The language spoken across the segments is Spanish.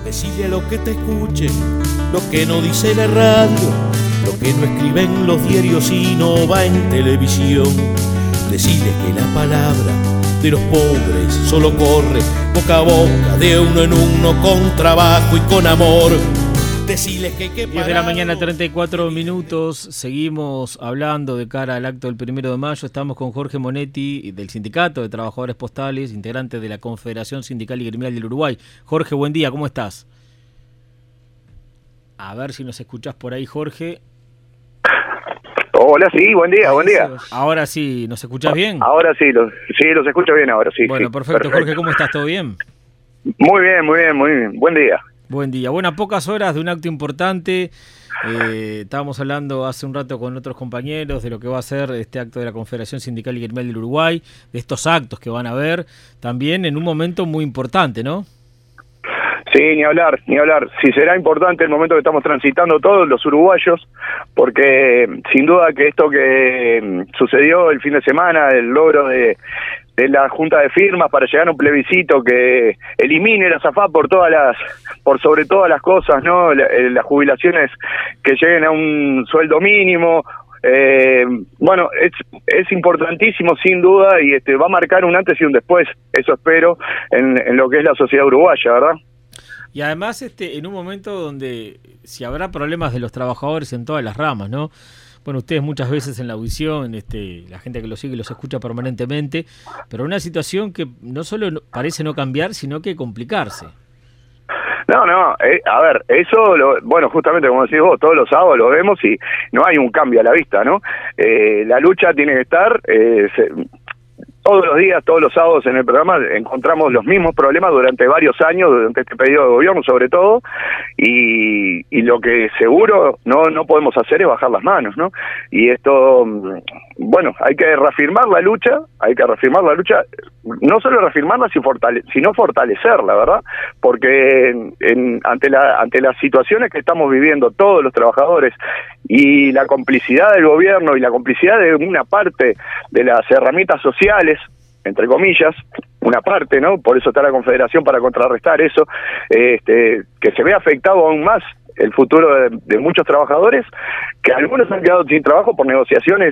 Decile a lo que te escuchen, lo que no dice la radio, lo que no escriben los diarios y no va en televisión. Decile que la palabra de los pobres solo corre boca a boca, de uno en uno, con trabajo y con amor. Decirles que 10 de la mañana, 34 minutos. Seguimos hablando de cara al acto del 1 de mayo. Estamos con Jorge Monetti, del Sindicato de Trabajadores Postales, integrante de la Confederación Sindical y Gremial del Uruguay. Jorge, buen día, ¿cómo estás? A ver si nos escuchás por ahí, Jorge. Hola, sí, buen día, buen día. Ahora sí, ¿nos escuchás bien? Ahora sí, los escucho bien ahora, sí. Bueno, sí, perfecto. Jorge, ¿cómo estás? ¿Todo bien? Muy bien, muy bien, muy bien. Buen día. Buen día. Bueno, a pocas horas de un acto importante, estábamos hablando hace un rato con otros compañeros de lo que va a ser este acto de la Confederación Sindical y Gremial del Uruguay, de estos actos que van a haber, también en un momento muy importante, ¿no? Sí, ni hablar. Sí, será importante el momento que estamos transitando todos los uruguayos, porque sin duda que esto que sucedió el fin de semana, el logro de la junta de firmas para llegar a un plebiscito que elimine la SAFAP por sobre todas las cosas, ¿no? Las jubilaciones que lleguen a un sueldo mínimo. Bueno, es importantísimo sin duda y va a marcar un antes y un después, eso espero, en lo que es la sociedad uruguaya, ¿verdad? Y además en un momento donde si habrá problemas de los trabajadores en todas las ramas, ¿no? Bueno, ustedes muchas veces en la audición, la gente que los sigue los escucha permanentemente, pero una situación que no solo parece no cambiar, sino que complicarse. No, a ver, eso, bueno, justamente como decís vos, todos los sábados lo vemos y no hay un cambio a la vista, ¿no? La lucha tiene que estar... todos los días, todos los sábados en el programa encontramos los mismos problemas durante varios años, durante este periodo de gobierno sobre todo, y lo que seguro no podemos hacer es bajar las manos, ¿no? Y esto, bueno, hay que reafirmar la lucha, no solo reafirmarla, sino fortalecerla, ¿verdad? Porque ante las situaciones que estamos viviendo todos los trabajadores y la complicidad del gobierno y la complicidad de una parte de las herramientas sociales, entre comillas, una parte, ¿no? Por eso está la Confederación, para contrarrestar eso, que se ve afectado aún más el futuro de muchos trabajadores, que algunos han quedado sin trabajo por negociaciones,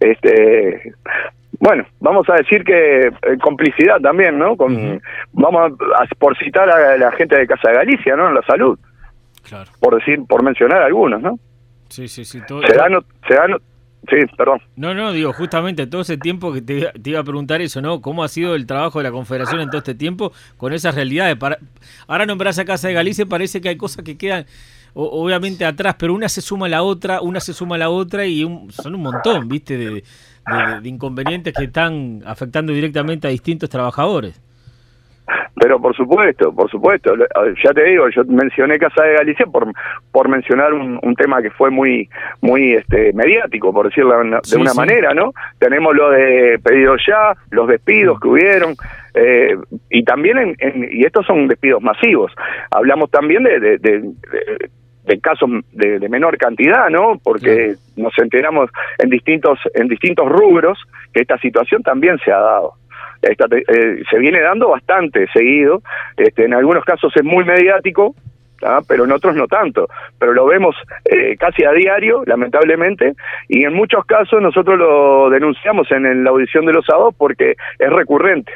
bueno, vamos a decir que complicidad también, ¿no? Vamos por citar a la gente de Casa de Galicia, ¿no? En la salud, claro. por mencionar algunos, ¿no? Sí. Sí, perdón. No, digo, justamente todo ese tiempo que te iba a preguntar eso, ¿no? ¿Cómo ha sido el trabajo de la Confederación en todo este tiempo con esas realidades? Ahora nombrás a Casa de Galicia, parece que hay cosas que quedan obviamente atrás, pero una se suma a la otra y son un montón, ¿viste? De inconvenientes que están afectando directamente a distintos trabajadores. Pero por supuesto, ya te digo, yo mencioné Casa de Galicia por mencionar un tema que fue muy mediático, por decirlo de una manera, ¿no? Tenemos lo de pedidos ya, los despidos que hubieron, y también y estos son despidos masivos. Hablamos también de casos de menor cantidad, ¿no? Porque nos enteramos en distintos rubros que esta situación también se ha dado. Se viene dando bastante seguido, en algunos casos es muy mediático, pero en otros no tanto, pero lo vemos casi a diario, lamentablemente, y en muchos casos nosotros lo denunciamos en la audición de los sábados porque es recurrente,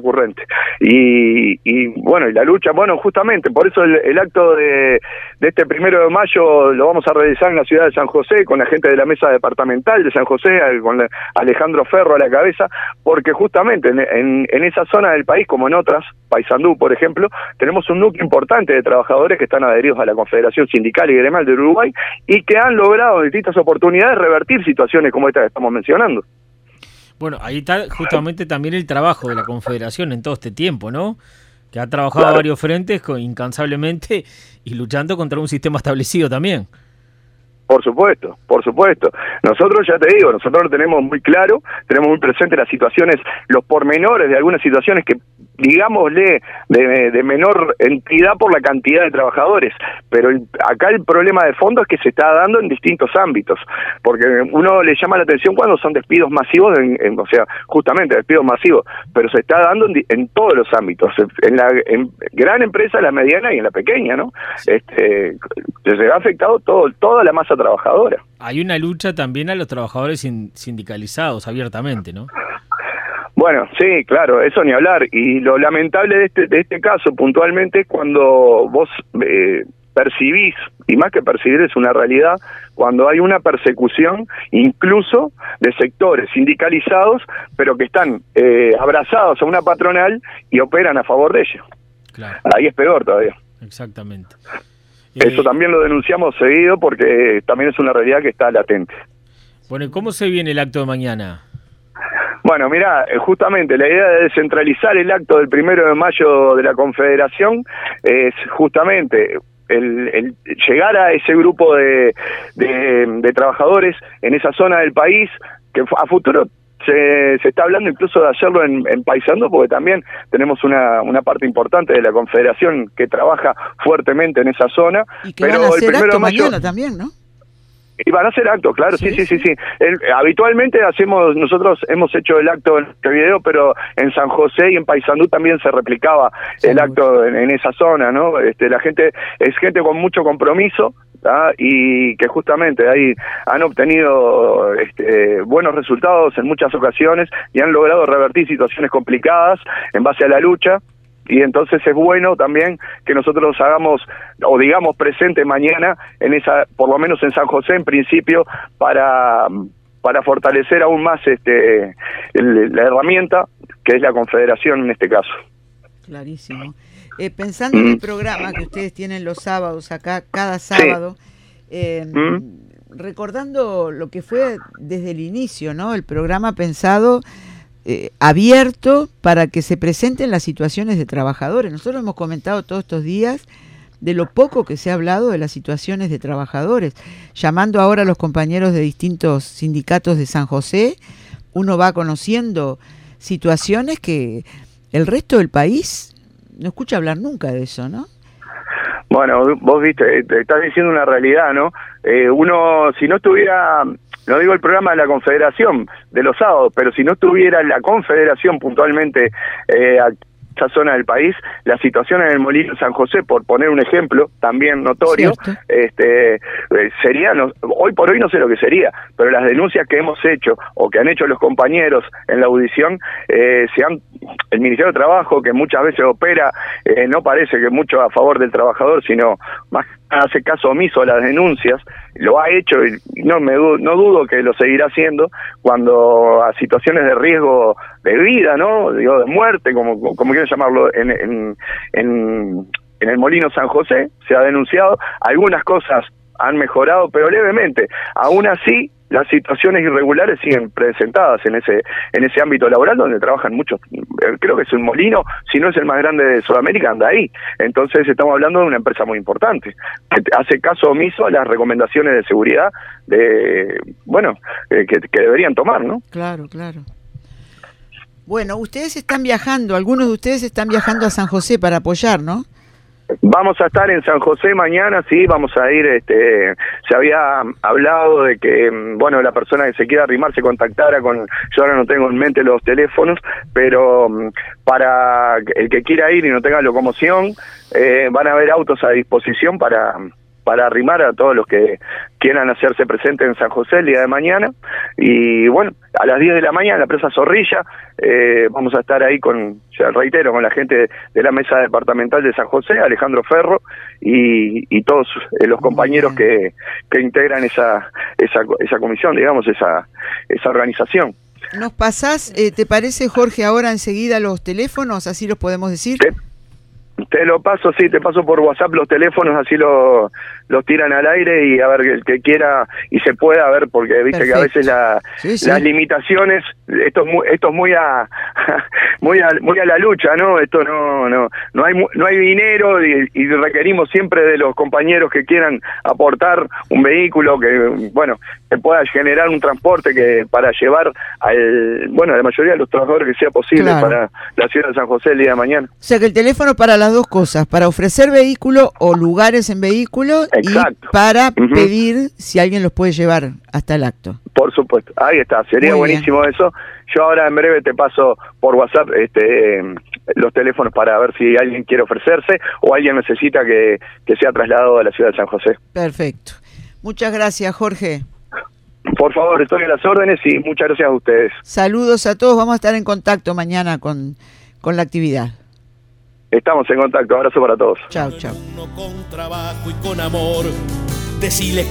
y bueno, y la lucha, bueno, justamente, por eso el acto de este 1 de mayo lo vamos a realizar en la ciudad de San José, con la gente de la mesa departamental de San José, con Alejandro Ferro a la cabeza, porque justamente en esa zona del país, como en otras, Paysandú, por ejemplo, tenemos un núcleo importante de trabajadores que están adheridos a la Confederación Sindical y Gremial del Uruguay y que han logrado en distintas oportunidades revertir situaciones como esta que estamos mencionando. Bueno, ahí está justamente también el trabajo de la Confederación en todo este tiempo, ¿no? Que ha trabajado a varios frentes incansablemente y luchando contra un sistema establecido también. Por supuesto, por supuesto. Nosotros, ya te digo, nosotros lo tenemos muy claro, tenemos muy presente las situaciones, los pormenores de algunas situaciones que, digámosle, de menor entidad por la cantidad de trabajadores, pero acá el problema de fondo es que se está dando en distintos ámbitos, porque uno le llama la atención cuando son despidos masivos, o sea, justamente despidos masivos, pero se está dando en todos los ámbitos, en gran empresa, la mediana y en la pequeña, ¿no? Se ha afectado toda la masa trabajadora. Hay una lucha también a los trabajadores sindicalizados abiertamente, ¿no? Bueno, sí, claro, eso ni hablar. Y lo lamentable de este caso puntualmente es cuando vos percibís, y más que percibir es una realidad, cuando hay una persecución incluso de sectores sindicalizados, pero que están abrazados a una patronal y operan a favor de ellos. Claro. Ahí es peor todavía. Exactamente. Eso también lo denunciamos seguido porque también es una realidad que está latente. Bueno, ¿y cómo se viene el acto de mañana? Bueno, mirá, justamente la idea de descentralizar el acto del 1 de mayo de la Confederación es justamente el llegar a ese grupo de trabajadores en esa zona del país, que a futuro se está hablando incluso de hacerlo en Paysandú, porque también tenemos una parte importante de la Confederación que trabaja fuertemente en esa zona. Y que van a hacer acto mañana también, ¿no? Y van a hacer acto, claro, sí. Habitualmente nosotros hemos hecho el acto en Montevideo, pero en San José y en Paysandú también se replicaba el acto en esa zona, ¿no? La gente es gente con mucho compromiso, ¿tá? Y que justamente ahí han obtenido buenos resultados en muchas ocasiones y han logrado revertir situaciones complicadas en base a la lucha. Y entonces es bueno también que nosotros hagamos o digamos presente mañana por lo menos en San José en principio, para fortalecer aún más la herramienta que es la Confederación en este caso. Clarísimo. Pensando en el programa que ustedes tienen los sábados acá, cada sábado, recordando lo que fue desde el inicio, ¿no? El programa pensado abierto para que se presenten las situaciones de trabajadores. Nosotros hemos comentado todos estos días de lo poco que se ha hablado de las situaciones de trabajadores. Llamando ahora a los compañeros de distintos sindicatos de San José, uno va conociendo situaciones que el resto del país no escucha hablar nunca de eso, ¿no? Bueno, vos viste, te estás diciendo una realidad, ¿no? Uno, si no estuviera, no digo el programa de la Confederación de los sábados, pero si no estuviera la Confederación puntualmente esa zona del país, la situación en el Molino San José, por poner un ejemplo también notorio, sería, hoy por hoy no sé lo que sería, pero las denuncias que hemos hecho o que han hecho los compañeros en la audición, el Ministerio de Trabajo, que muchas veces opera, no parece que mucho a favor del trabajador, sino más hace caso omiso a las denuncias, lo ha hecho y no dudo que lo seguirá haciendo cuando a situaciones de riesgo de vida, ¿no? Digo, de muerte, como quieren llamarlo, en el Molino San José se ha denunciado. Algunas cosas han mejorado, pero levemente. Aún así, las situaciones irregulares siguen presentadas en ese ámbito laboral donde trabajan muchos. Creo que es un molino, si no es el más grande de Sudamérica, anda ahí. Entonces estamos hablando de una empresa muy importante que hace caso omiso a las recomendaciones de seguridad que deberían tomar, ¿no? Claro. Bueno, ustedes están viajando, algunos de ustedes están viajando a San José para apoyar, ¿no? Vamos a estar en San José mañana, sí, vamos a ir, se había hablado de que, la persona que se quiera arrimar se contactara yo ahora no tengo en mente los teléfonos, pero para el que quiera ir y no tenga locomoción, van a haber autos a disposición para arrimar a todos los que quieran hacerse presentes en San José el día de mañana. Y bueno, a las 10 de la mañana en la presa Zorrilla vamos a estar ahí con la gente de la mesa departamental de San José, Alejandro Ferro y todos los compañeros que integran esa comisión, digamos, esa organización. ¿Nos pasás, te parece, Jorge, ahora enseguida los teléfonos, así los podemos decir? Te lo paso, sí, te paso por WhatsApp los teléfonos, así lo los tiran al aire y a ver el que quiera y se pueda, a ver, porque viste que a veces las limitaciones, esto es muy a muy a la lucha, ¿no? Esto no hay dinero y requerimos siempre de los compañeros que quieran aportar un vehículo que, bueno, que pueda generar un transporte que para llevar a la mayoría de los trabajadores que sea posible para la ciudad de San José el día de mañana. O sea que el teléfono para las dos cosas, para ofrecer vehículo o lugares en vehículo. Exacto. Y para pedir si alguien los puede llevar hasta el acto. Por supuesto, ahí está, sería muy buenísimo bien. Eso. Yo ahora en breve te paso por WhatsApp los teléfonos para ver si alguien quiere ofrecerse o alguien necesita que sea trasladado a la ciudad de San José. Perfecto. Muchas gracias, Jorge. Por favor, estoy a las órdenes y muchas gracias a ustedes. Saludos a todos, vamos a estar en contacto mañana con la actividad. Estamos en contacto, abrazo para todos. Chao. Con trabajo y con amor, decirles